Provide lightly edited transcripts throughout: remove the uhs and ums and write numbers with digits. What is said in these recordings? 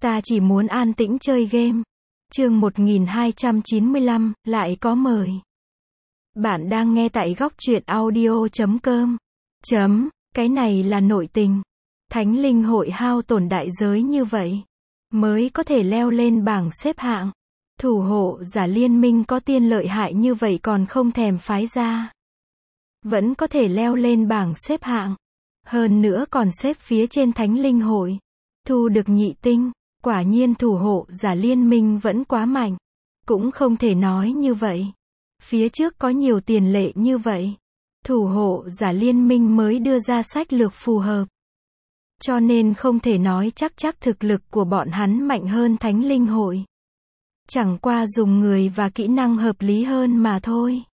Ta chỉ muốn an tĩnh chơi game. Chương 1295, lại có mời. Bạn đang nghe tại góc truyện audio.com. Cái này là nội tình. Thánh linh hội hao tổn đại giới như vậy, mới có thể leo lên bảng xếp hạng. Thủ hộ giả liên minh có tiên lợi hại như vậy còn không thèm phái ra. Vẫn có thể leo lên bảng xếp hạng. Hơn nữa còn xếp phía trên thánh linh hội. Thu được nhị tinh. Quả nhiên thủ hộ giả liên minh vẫn quá mạnh. Cũng không thể nói như vậy. Phía trước có nhiều tiền lệ như vậy. Thủ hộ giả liên minh mới đưa ra sách lược phù hợp. Cho nên không thể nói chắc thực lực của bọn hắn mạnh hơn thánh linh hội. Chẳng qua dùng người và kỹ năng hợp lý hơn mà thôi.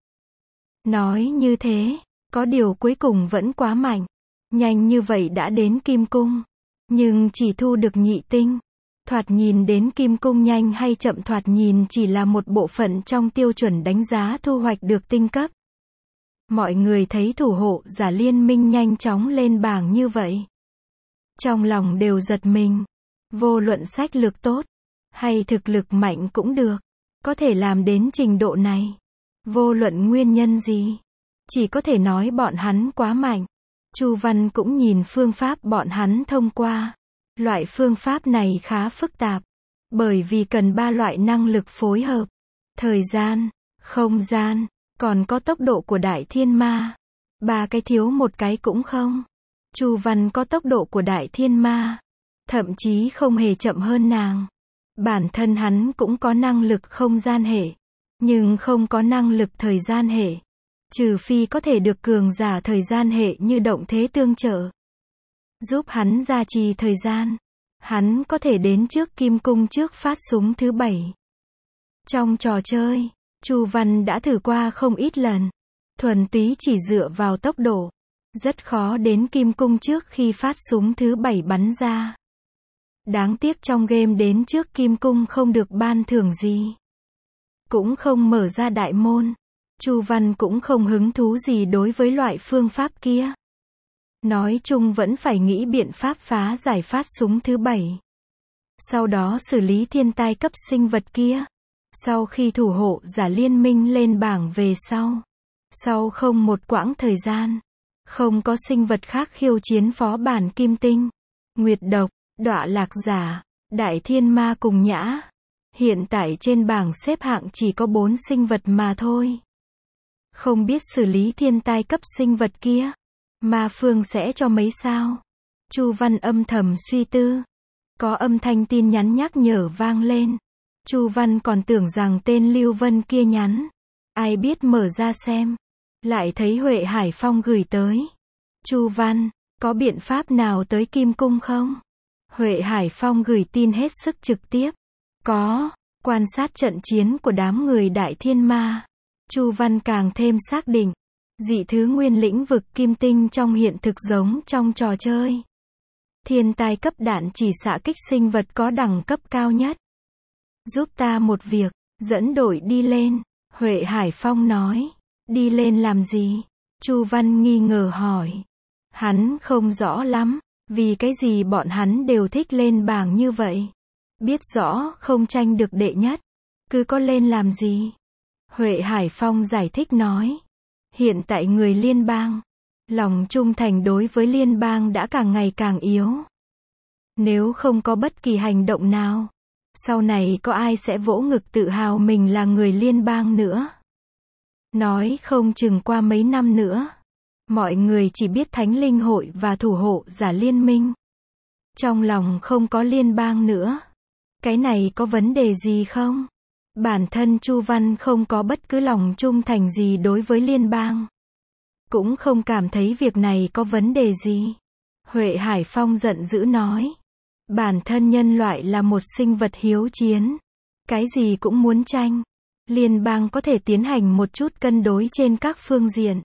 Nói như thế, có điều cuối cùng vẫn quá mạnh. Nhanh như vậy đã đến kim cung. Nhưng chỉ thu được nhị tinh. Thoạt nhìn đến kim cung nhanh hay chậm thoạt nhìn chỉ là một bộ phận trong tiêu chuẩn đánh giá thu hoạch được tinh cấp. Mọi người thấy thủ hộ giả liên minh nhanh chóng lên bảng như vậy. Trong lòng đều giật mình. Vô luận sách lược tốt, hay thực lực mạnh cũng được. Có thể làm đến trình độ này. Vô luận nguyên nhân gì. Chỉ có thể nói bọn hắn quá mạnh. Chu Văn cũng nhìn phương pháp bọn hắn thông qua. Loại phương pháp này khá phức tạp. Bởi vì cần 3 loại năng lực phối hợp. Thời gian, không gian, còn có tốc độ của đại thiên ma. 3 cái thiếu một cái cũng không. Chu Văn có tốc độ của đại thiên ma. Thậm chí không hề chậm hơn nàng. Bản thân hắn cũng có năng lực không gian hệ. Nhưng không có năng lực thời gian hệ. Trừ phi có thể được cường giả thời gian hệ như động thế tương trợ. Giúp hắn gia trì thời gian. Hắn có thể đến trước kim cung trước phát súng thứ 7. Trong trò chơi, Chu Văn đã thử qua không ít lần. Thuần túy chỉ dựa vào tốc độ. Rất khó đến kim cung trước khi phát súng thứ 7 bắn ra. Đáng tiếc trong game đến trước kim cung không được ban thưởng gì. Cũng không mở ra đại môn. Chu Văn cũng không hứng thú gì đối với loại phương pháp kia. Nói chung vẫn phải nghĩ biện pháp phá giải phát súng thứ 7. Sau đó xử lý thiên tai cấp sinh vật kia. Sau khi thủ hộ giả liên minh lên bảng về sau không một quãng thời gian, không có sinh vật khác khiêu chiến phó bản kim tinh, nguyệt độc, đọa lạc giả, đại thiên ma cùng nhã. Hiện tại trên bảng xếp hạng chỉ có 4 sinh vật mà thôi. Không biết xử lý thiên tai cấp sinh vật kia. Ma Phương sẽ cho mấy sao? Chu Văn âm thầm suy tư. Có âm thanh tin nhắn nhắc nhở vang lên. Chu Văn còn tưởng rằng tên Lưu Vân kia nhắn. Ai biết mở ra xem. Lại thấy Huệ Hải Phong gửi tới. Chu Văn, có biện pháp nào tới Kim Cung không? Huệ Hải Phong gửi tin hết sức trực tiếp. Có, quan sát trận chiến của đám người đại thiên ma. Chu Văn càng thêm xác định. Dị thứ nguyên lĩnh vực kim tinh trong hiện thực giống trong trò chơi. Thiên tai cấp đạn chỉ xạ kích sinh vật có đẳng cấp cao nhất. Giúp ta một việc, dẫn đội đi lên. Huệ Hải Phong nói. Đi lên làm gì? Chu Văn nghi ngờ hỏi. Hắn không rõ lắm, vì cái gì bọn hắn đều thích lên bảng như vậy. Biết rõ không tranh được đệ nhất, cứ có lên làm gì? Huệ Hải Phong giải thích nói. Hiện tại người liên bang, lòng trung thành đối với liên bang đã càng ngày càng yếu. Nếu không có bất kỳ hành động nào, sau này có ai sẽ vỗ ngực tự hào mình là người liên bang nữa? Nói không chừng qua mấy năm nữa, mọi người chỉ biết thánh linh hội và thủ hộ giả liên minh. Trong lòng không có liên bang nữa. Cái này có vấn đề gì không? Bản thân Chu Văn không có bất cứ lòng trung thành gì đối với liên bang. Cũng không cảm thấy việc này có vấn đề gì. Huệ Hải Phong giận dữ nói. Bản thân nhân loại là một sinh vật hiếu chiến. Cái gì cũng muốn tranh. Liên bang có thể tiến hành một chút cân đối trên các phương diện.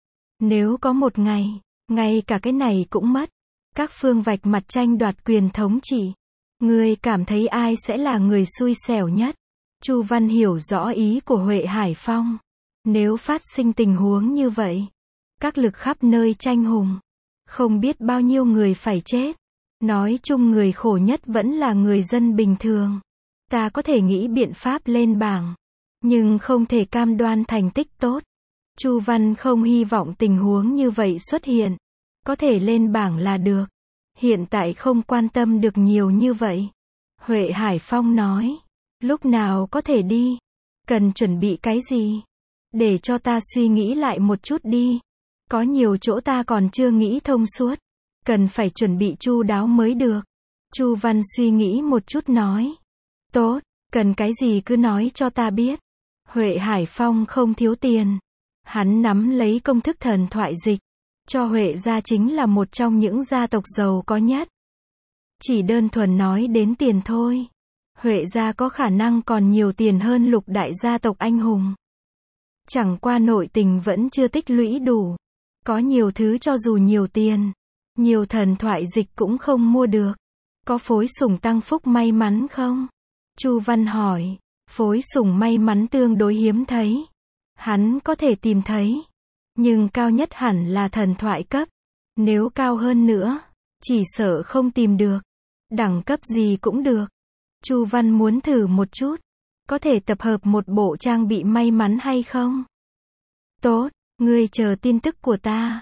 Nếu có một ngày, ngay cả cái này cũng mất. Các phương vạch mặt tranh đoạt quyền thống trị. Ngươi cảm thấy ai sẽ là người xui xẻo nhất? Chu Văn hiểu rõ ý của Huệ Hải Phong. Nếu phát sinh tình huống như vậy, các lực khắp nơi tranh hùng, không biết bao nhiêu người phải chết. Nói chung người khổ nhất vẫn là người dân bình thường. Ta có thể nghĩ biện pháp lên bảng, nhưng không thể cam đoan thành tích tốt. Chu Văn không hy vọng tình huống như vậy xuất hiện. Có thể lên bảng là được. Hiện tại không quan tâm được nhiều như vậy. Huệ Hải Phong nói. Lúc nào có thể đi? Cần chuẩn bị cái gì? Để cho ta suy nghĩ lại một chút đi. Có nhiều chỗ ta còn chưa nghĩ thông suốt. Cần phải chuẩn bị chu đáo mới được. Chu Văn suy nghĩ một chút nói. Tốt, cần cái gì cứ nói cho ta biết. Huệ Hải Phong không thiếu tiền. Hắn nắm lấy công thức thần thoại dịch. Cho Huệ gia chính là một trong những gia tộc giàu có nhất. Chỉ đơn thuần nói đến tiền thôi. Huệ gia có khả năng còn nhiều tiền hơn lục đại gia tộc anh hùng. Chẳng qua nội tình vẫn chưa tích lũy đủ. Có nhiều thứ cho dù nhiều tiền, nhiều thần thoại dịch cũng không mua được. Có phối sủng tăng phúc may mắn không? Chu Văn hỏi. Phối sủng may mắn tương đối hiếm thấy. Hắn có thể tìm thấy. Nhưng cao nhất hẳn là thần thoại cấp. Nếu cao hơn nữa, chỉ sợ không tìm được. Đẳng cấp gì cũng được. Chu Văn muốn thử một chút. Có thể tập hợp một bộ trang bị may mắn hay không? Tốt, ngươi chờ tin tức của ta.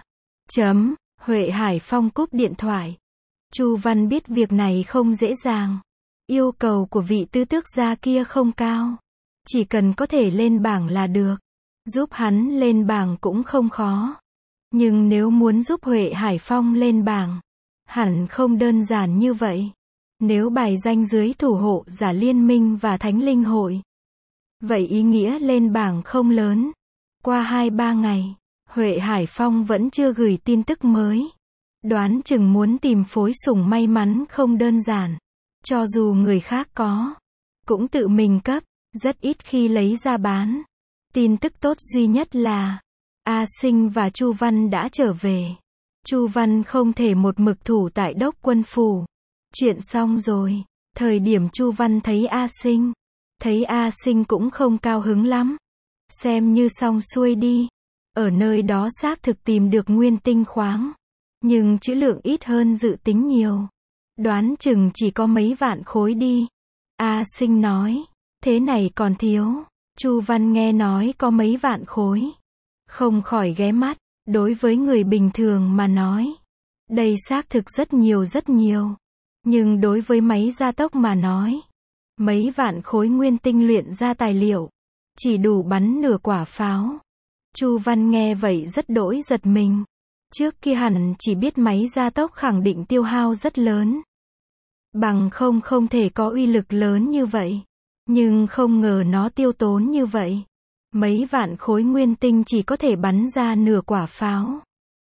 Huệ Hải Phong cúp điện thoại. Chu Văn biết việc này không dễ dàng. Yêu cầu của vị tứ tước gia kia không cao. Chỉ cần có thể lên bảng là được. Giúp hắn lên bảng cũng không khó. Nhưng nếu muốn giúp Huệ Hải Phong lên bảng, hẳn không đơn giản như vậy. Nếu bài danh dưới thủ hộ giả liên minh và thánh linh hội, vậy ý nghĩa lên bảng không lớn. Qua 2-3 ngày, Huệ Hải Phong vẫn chưa gửi tin tức mới. Đoán chừng muốn tìm phối sủng may mắn không đơn giản. Cho dù người khác có, cũng tự mình cấp, rất ít khi lấy ra bán. Tin tức tốt duy nhất là A Sinh và Chu Văn đã trở về. Chu Văn không thể một mực thủ tại Đốc Quân phủ. Chuyện xong rồi, thời điểm Chu Văn thấy A Sinh cũng không cao hứng lắm. Xem như xong xuôi đi. Ở nơi đó xác thực tìm được nguyên tinh khoáng, nhưng trữ lượng ít hơn dự tính nhiều. Đoán chừng chỉ có mấy vạn khối đi. A Sinh nói, thế này còn thiếu. Chu Văn nghe nói có mấy vạn khối, không khỏi ghé mắt. Đối với người bình thường mà nói, đây xác thực rất nhiều. Nhưng đối với máy gia tốc mà nói, mấy vạn khối nguyên tinh luyện ra tài liệu, chỉ đủ bắn nửa quả pháo. Chu Văn nghe vậy rất đỗi giật mình. Trước kia hẳn chỉ biết máy gia tốc khẳng định tiêu hao rất lớn. Bằng không thể có uy lực lớn như vậy. Nhưng không ngờ nó tiêu tốn như vậy. Mấy vạn khối nguyên tinh chỉ có thể bắn ra nửa quả pháo.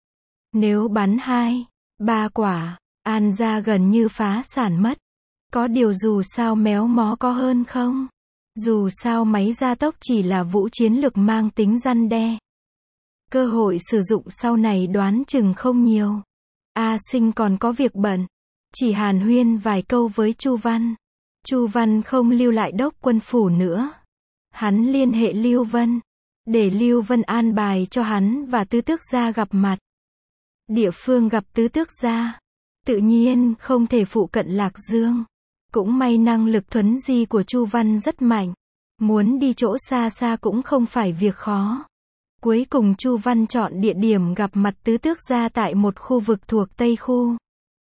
Nếu bắn 2-3 quả, An gia gần như phá sản mất. Có điều dù sao méo mó có hơn không? Dù sao máy gia tốc chỉ là vũ chiến lực mang tính răn đe. Cơ hội sử dụng sau này đoán chừng không nhiều. A Sinh còn có việc bận. Chỉ hàn huyên vài câu với Chu Văn. Chu Văn không lưu lại Đốc Quân phủ nữa. Hắn liên hệ Lưu Vân, để Lưu Vân an bài cho hắn và tứ tước gia gặp mặt. Địa phương gặp tứ tước gia, tự nhiên không thể phụ cận Lạc Dương. Cũng may năng lực thuấn di của Chu Văn rất mạnh. Muốn đi chỗ xa cũng không phải việc khó. Cuối cùng Chu Văn chọn địa điểm gặp mặt tứ tước gia tại một khu vực thuộc Tây Khu.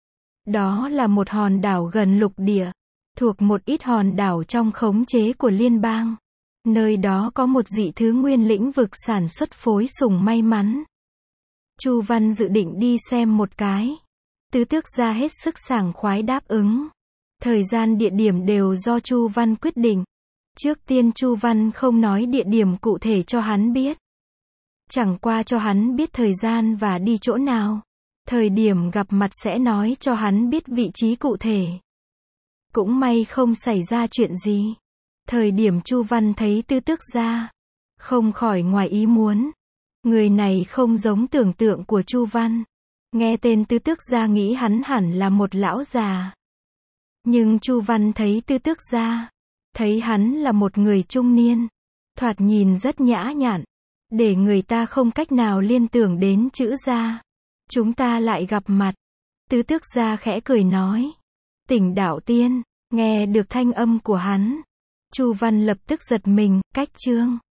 Đó là một hòn đảo gần lục địa, thuộc một ít hòn đảo trong khống chế của liên bang. Nơi đó có một dị thứ nguyên lĩnh vực sản xuất phối sủng may mắn. Chu Văn dự định đi xem một cái. Tứ tước gia hết sức sảng khoái đáp ứng. Thời gian địa điểm đều do Chu Văn quyết định. Trước tiên Chu Văn không nói địa điểm cụ thể cho hắn biết. Chẳng qua cho hắn biết thời gian và đi chỗ nào. Thời điểm gặp mặt sẽ nói cho hắn biết vị trí cụ thể. Cũng may không xảy ra chuyện gì. Thời điểm Chu Văn thấy tứ tước gia, không khỏi ngoài ý muốn. Người này không giống tưởng tượng của Chu Văn. Nghe tên tứ tước gia nghĩ hắn hẳn là một lão già. Nhưng Chu Văn thấy tứ tước gia, thấy hắn là một người trung niên, thoạt nhìn rất nhã nhặn, để người ta không cách nào liên tưởng đến chữ gia. Chúng ta lại gặp mặt. Tứ Tước Gia khẽ cười nói. Tỉnh Đạo Tiên. Nghe được thanh âm của hắn, Chu Văn lập tức giật mình, cách chương